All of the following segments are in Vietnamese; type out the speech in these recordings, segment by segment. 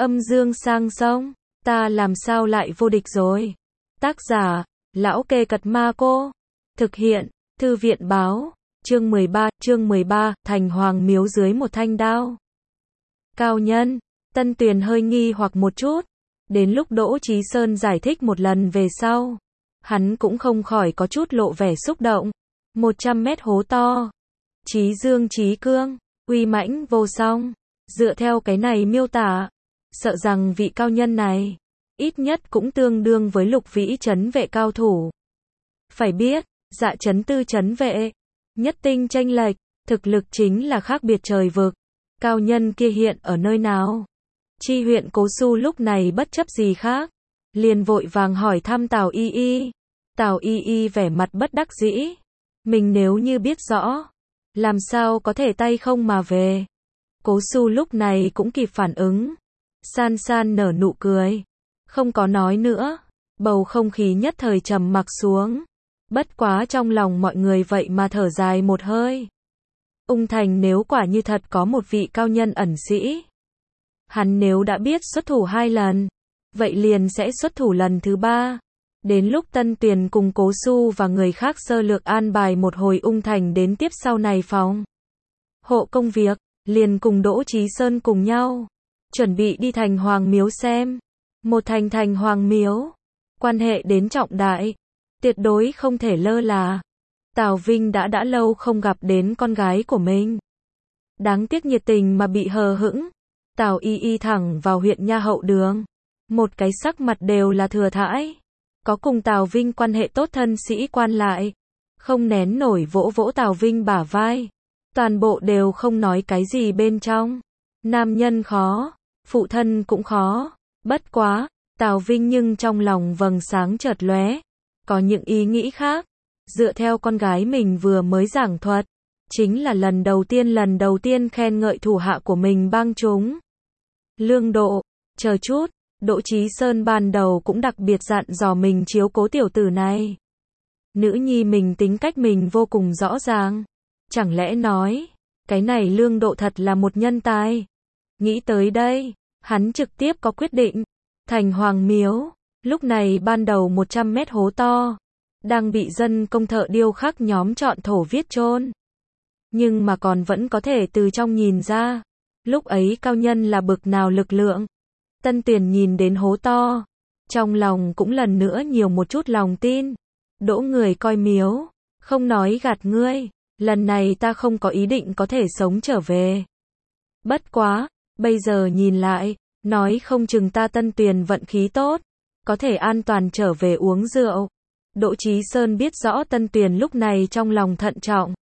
Âm dương sang sông, ta làm sao lại vô địch rồi. Tác giả, Lão Kê Cật Ma Cô. Thực hiện, Thư viện báo. Chương 13, Thành Hoàng Miếu dưới một thanh đao. Cao nhân, Tân Tuyền hơi nghi hoặc một chút. Đến lúc Đỗ Chí Sơn giải thích một lần về sau, hắn cũng không khỏi có chút lộ vẻ xúc động. 100 mét hố to, chí dương chí cương, uy mãnh vô song. Dựa theo cái này miêu tả, sợ rằng vị cao nhân này, ít nhất cũng tương đương với Lục Vĩ trấn vệ cao thủ. Phải biết, Dạ trấn Tư trấn vệ, nhất tinh chênh lệch, thực lực chính là khác biệt trời vực. Cao nhân kia hiện ở nơi nào? Chi huyện Cố Xu lúc này bất chấp gì khác, liền vội vàng hỏi thăm Tào Y Y. Tào Y Y vẻ mặt bất đắc dĩ, mình nếu như biết rõ, làm sao có thể tay không mà về. Cố Xu lúc này cũng kịp phản ứng, san san nở nụ cười, không có nói nữa. Bầu không khí nhất thời trầm mặc xuống. Bất quá trong lòng mọi người vậy mà thở dài một hơi. Ung Thành nếu quả như thật có một vị cao nhân ẩn sĩ, hắn nếu đã biết xuất thủ 2 lần, vậy liền sẽ xuất thủ lần thứ 3. Đến lúc Tân Tuyền cùng Cố Xu và người khác sơ lược an bài một hồi Ung Thành đến tiếp sau này phòng hộ công việc, liền cùng Đỗ Chí Sơn cùng nhau chuẩn bị đi Thành Hoàng Miếu xem. Một Thành Hoàng Miếu, quan hệ đến trọng đại, tuyệt đối không thể lơ là. Tào Vinh đã lâu không gặp đến con gái của mình. Đáng tiếc nhiệt tình mà bị hờ hững. Tào Y Y thẳng vào huyện nha hậu đường, một cái sắc mặt đều là thừa thãi. Có cùng Tào Vinh quan hệ tốt thân sĩ quan lại, không nén nổi vỗ vỗ Tào Vinh bả vai. Toàn bộ đều không nói cái gì bên trong. Nam nhân khó, phụ thân cũng khó. Bất quá, Tào Vinh nhưng trong lòng vầng sáng chợt lóe, có những ý nghĩ khác. Dựa theo con gái mình vừa mới giảng thuật, chính là lần đầu tiên khen ngợi thủ hạ của mình bang chúng. Lương độ, chờ chút, Đỗ Chí Sơn ban đầu cũng đặc biệt dặn dò mình chiếu cố tiểu tử này. Nữ nhi mình tính cách mình vô cùng rõ ràng. Chẳng lẽ nói, cái này Lương độ thật là một nhân tài. Nghĩ tới đây, hắn trực tiếp có quyết định. Thành Hoàng Miếu, lúc này ban đầu 100 mét hố to, đang bị dân công thợ điêu khắc nhóm chọn thổ viết chôn. Nhưng mà còn vẫn có thể từ trong nhìn ra, lúc ấy cao nhân là bực nào lực lượng. Tân Tuyền nhìn đến hố to, trong lòng cũng lần nữa nhiều một chút lòng tin. Đỗ người coi miếu, không nói gạt ngươi, lần này ta không có ý định có thể sống trở về. Bất quá, bây giờ nhìn lại, nói không chừng ta Tân Tuyền vận khí tốt, có thể an toàn trở về uống rượu. Đỗ Chí Sơn biết rõ Tân Tuyền lúc này trong lòng thận trọng.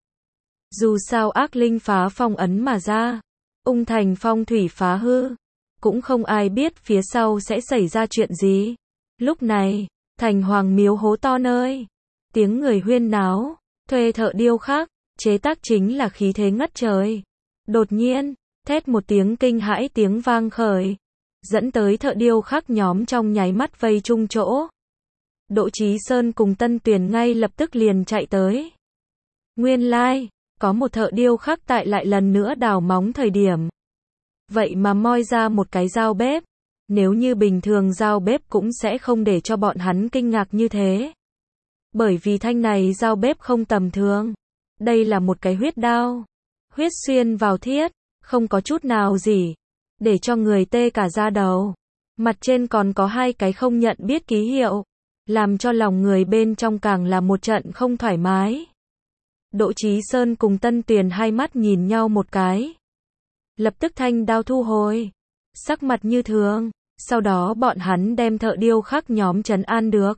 Dù sao ác linh phá phong ấn mà ra, Ung Thành phong thủy phá hư, cũng không ai biết phía sau sẽ xảy ra chuyện gì. Lúc này, Thành Hoàng Miếu hố to nơi, tiếng người huyên náo, thuê thợ điêu khắc, chế tác chính là khí thế ngất trời. Đột nhiên, thét một tiếng kinh hãi tiếng vang khởi, dẫn tới thợ điêu khắc nhóm trong nháy mắt vây chung chỗ. Đỗ Chí Sơn cùng Tân Tuyền ngay lập tức liền chạy tới. Nguyên lai, có một thợ điêu khắc tại lại lần nữa đào móng thời điểm. Vậy mà moi ra một cái dao bếp. Nếu như bình thường dao bếp cũng sẽ không để cho bọn hắn kinh ngạc như thế. Bởi vì thanh này dao bếp không tầm thường. Đây là một cái huyết đao. Huyết xuyên vào thiết, không có chút nào gì, để cho người tê cả da đầu. Mặt trên còn có 2 cái không nhận biết ký hiệu, làm cho lòng người bên trong càng là một trận không thoải mái. Đỗ Chí Sơn cùng Tân Tuyền hai mắt nhìn nhau một cái. Lập tức thanh đao thu hồi, sắc mặt như thường. Sau đó bọn hắn đem thợ điêu khắc nhóm trấn an được,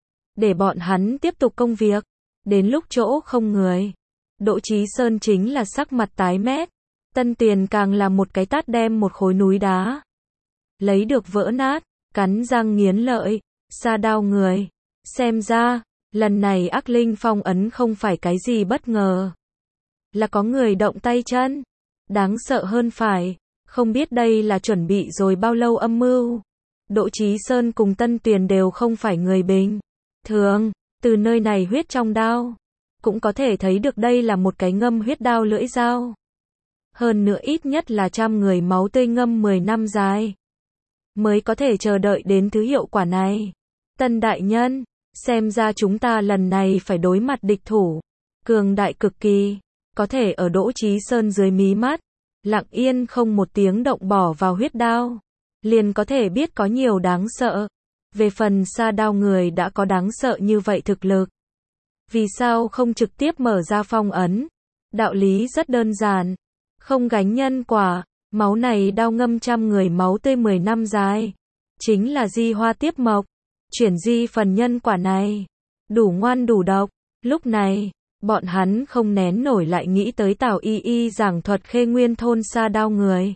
để bọn hắn tiếp tục công việc. Đến lúc chỗ không người, Đỗ Chí Sơn chính là sắc mặt tái mét. Tân Tuyền càng là một cái tát đem một khối núi đá lấy được vỡ nát, cắn răng nghiến lợi, sa đao người. Xem ra, lần này ác linh phong ấn không phải cái gì bất ngờ, là có người động tay chân. Đáng sợ hơn phải, không biết đây là chuẩn bị rồi bao lâu âm mưu. Đỗ Chí Sơn cùng Tân Tuyền đều không phải người bình thường, từ nơi này huyết trong đao, cũng có thể thấy được đây là một cái ngâm huyết đao lưỡi dao. Hơn nữa ít nhất là 100 người máu tươi ngâm 10 năm dài. mới có thể chờ đợi đến thứ hiệu quả này. Tân đại nhân, xem ra chúng ta lần này phải đối mặt địch thủ cường đại cực kỳ, có thể ở Đỗ Chí Sơn dưới mí mắt, lặng yên không một tiếng động bỏ vào huyết đao, liền có thể biết có nhiều đáng sợ. Về phần Sa Đao người đã có đáng sợ như vậy thực lực, vì sao không trực tiếp mở ra phong ấn? Đạo lý rất đơn giản, không gánh nhân quả, máu này đao ngâm trăm người máu tươi 10 năm dài, chính là di hoa tiếp mộc, chuyển di phần nhân quả này, đủ ngoan đủ độc. Lúc này, bọn hắn không nén nổi lại nghĩ tới Tào Y Y giảng thuật Khê Nguyên thôn Sa Đao người.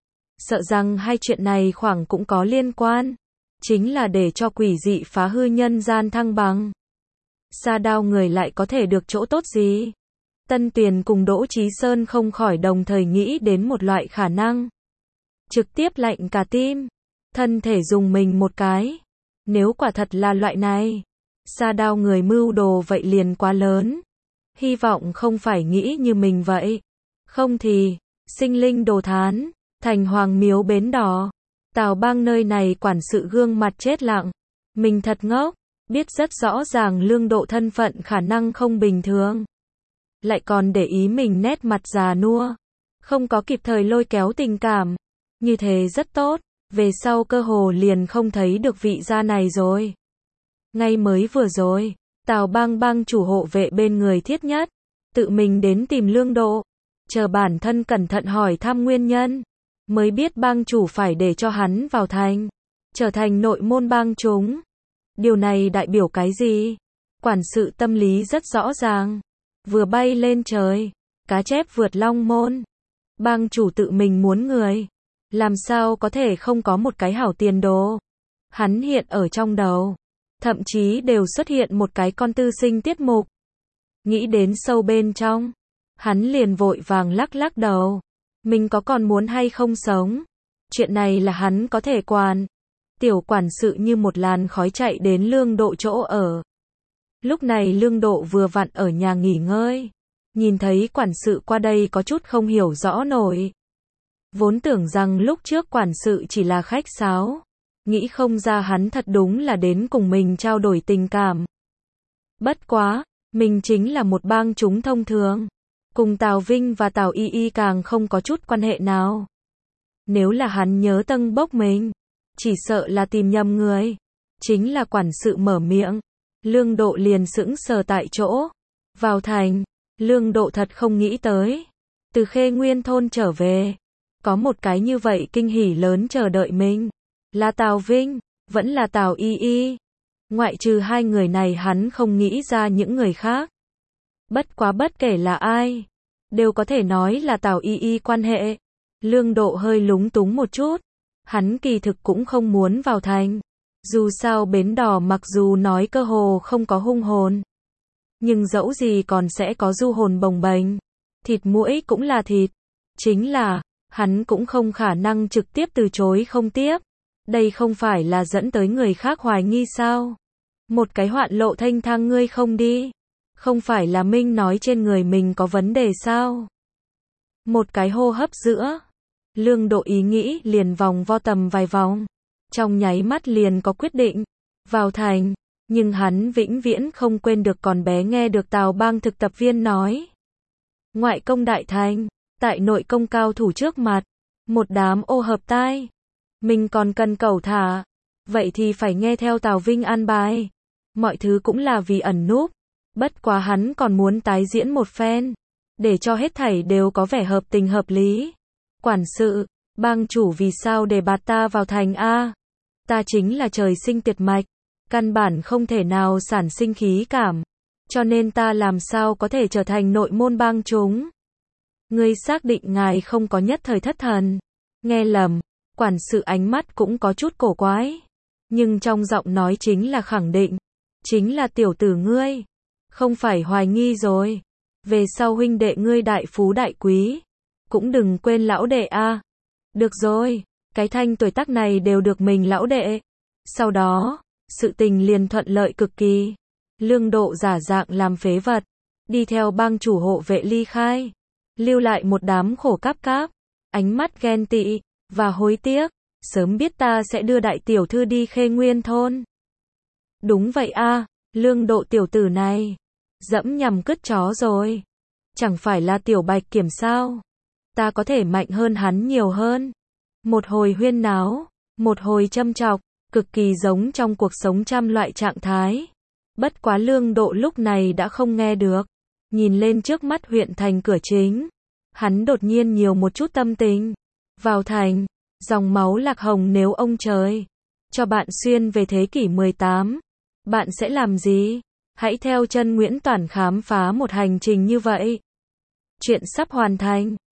Sợ rằng hai chuyện này khoảng cũng có liên quan, chính là để cho quỷ dị phá hư nhân gian thăng bằng. Sa Đao người lại có thể được chỗ tốt gì? Tân Tuyền cùng Đỗ Chí Sơn không khỏi đồng thời nghĩ đến một loại khả năng. Trực tiếp lạnh cả tim, thân thể dùng mình một cái. Nếu quả thật là loại này, Sa Đao người mưu đồ vậy liền quá lớn. Hy vọng không phải nghĩ như mình vậy. Không thì, sinh linh đồ thán, thành hoàng miếu bến đỏ. Tào Bang nơi này quản sự gương mặt chết lặng. Mình thật ngốc, biết rất rõ ràng Lương Độ thân phận khả năng không bình thường. Lại còn để ý mình nét mặt già nua, không có kịp thời lôi kéo tình cảm. Như thế rất tốt, về sau cơ hồ liền không thấy được vị gia này rồi. Ngay mới vừa rồi, Tào Bang Bang chủ hộ vệ bên người Thiết Nhất, tự mình đến tìm Lương Độ, chờ bản thân cẩn thận hỏi thăm nguyên nhân, mới biết bang chủ phải để cho hắn vào thành, trở thành nội môn bang chúng. Điều này đại biểu cái gì? Quản sự tâm lý rất rõ ràng, vừa bay lên trời, cá chép vượt long môn. Bang chủ tự mình muốn người, làm sao có thể không có một cái hảo tiền đồ. Hắn hiện ở trong đầu, thậm chí đều xuất hiện một cái con tư sinh tiết mục. Nghĩ đến sâu bên trong, hắn liền vội vàng lắc lắc đầu. Mình có còn muốn hay không sống? Chuyện này là hắn có thể quản. Tiểu quản sự như một làn khói chạy đến Lương Độ chỗ ở. Lúc này Lương Độ vừa vặn ở nhà nghỉ ngơi. Nhìn thấy quản sự qua đây có chút không hiểu rõ nổi. Vốn tưởng rằng lúc trước quản sự chỉ là khách sáo. Nghĩ không ra hắn thật đúng là đến cùng mình trao đổi tình cảm. Bất quá, mình chính là một bang chúng thông thường. Cùng Tào Vinh và Tào Y Y càng không có chút quan hệ nào. Nếu là hắn nhớ Tân Bốc mình, chỉ sợ là tìm nhầm người. Chính là quản sự mở miệng. Lương Độ liền sững sờ tại chỗ. Vào thành, Lương Độ thật không nghĩ tới. Từ Khê Nguyên thôn trở về, có một cái như vậy kinh hỉ lớn chờ đợi mình. Là Tào Vinh, vẫn là Tào Y Y. Ngoại trừ hai người này hắn không nghĩ ra những người khác. Bất quá bất kể là ai, đều có thể nói là Tào Y Y quan hệ. Lương Độ hơi lúng túng một chút. Hắn kỳ thực cũng không muốn vào thành. Dù sao bến đỏ mặc dù nói cơ hồ không có hung hồn, nhưng dẫu gì còn sẽ có du hồn bồng bềnh. Thịt muỗi cũng là thịt. Chính là, hắn cũng không khả năng trực tiếp từ chối không tiếp. Đây không phải là dẫn tới người khác hoài nghi sao? Một cái hoạn lộ thanh thang ngươi không đi. Không phải là Minh nói trên người mình có vấn đề sao? Một cái hô hấp giữa. Lương Độ ý nghĩ liền vòng vo tầm vài vòng. Trong nháy mắt liền có quyết định. Vào thành. Nhưng hắn vĩnh viễn không quên được còn bé nghe được Tào Bang thực tập viên nói. Ngoại công đại thành. Tại nội công cao thủ trước mặt. Một đám ô hợp tai. Mình còn cần cẩu thả. Vậy thì phải nghe theo Tào Vinh an bài. Mọi thứ cũng là vì ẩn núp. Bất quá hắn còn muốn tái diễn một phen. Để cho hết thảy đều có vẻ hợp tình hợp lý. Quản sự, bang chủ vì sao để bạt ta vào thành a? Ta chính là trời sinh tuyệt mạch. Căn bản không thể nào sản sinh khí cảm. Cho nên ta làm sao có thể trở thành nội môn bang chúng. Ngươi xác định ngài không có nhất thời thất thần. Nghe lầm, quản sự ánh mắt cũng có chút cổ quái. Nhưng trong giọng nói chính là khẳng định. Chính là tiểu tử ngươi. Không phải hoài nghi rồi. Về sau huynh đệ ngươi đại phú đại quý. Cũng đừng quên lão đệ a. Được rồi, cái thanh tuổi tác này đều được mình lão đệ. Sau đó, sự tình liền thuận lợi cực kỳ. Lương Độ giả dạng làm phế vật. Đi theo bang chủ hộ vệ ly khai. Lưu lại một đám khổ cáp cáp. Ánh mắt ghen tị, và hối tiếc. sớm biết ta sẽ đưa đại tiểu thư đi Khê Nguyên thôn. Đúng vậy a, Lương Độ tiểu tử này, dẫm nhằm cứt chó rồi. Chẳng phải là Tiểu Bạch Kiểm sao? Ta có thể mạnh hơn hắn nhiều hơn. Một hồi huyên náo, một hồi châm chọc, cực kỳ giống trong cuộc sống trăm loại trạng thái. Bất quá Lương Độ lúc này đã không nghe được. Nhìn lên trước mắt huyện thành cửa chính, hắn đột nhiên nhiều một chút tâm tình. Vào thành, dòng máu Lạc Hồng, nếu ông trời cho bạn xuyên về thế kỷ 18, bạn sẽ làm gì? Hãy theo chân Nguyễn Toản khám phá một hành trình như vậy. Chuyện sắp hoàn thành.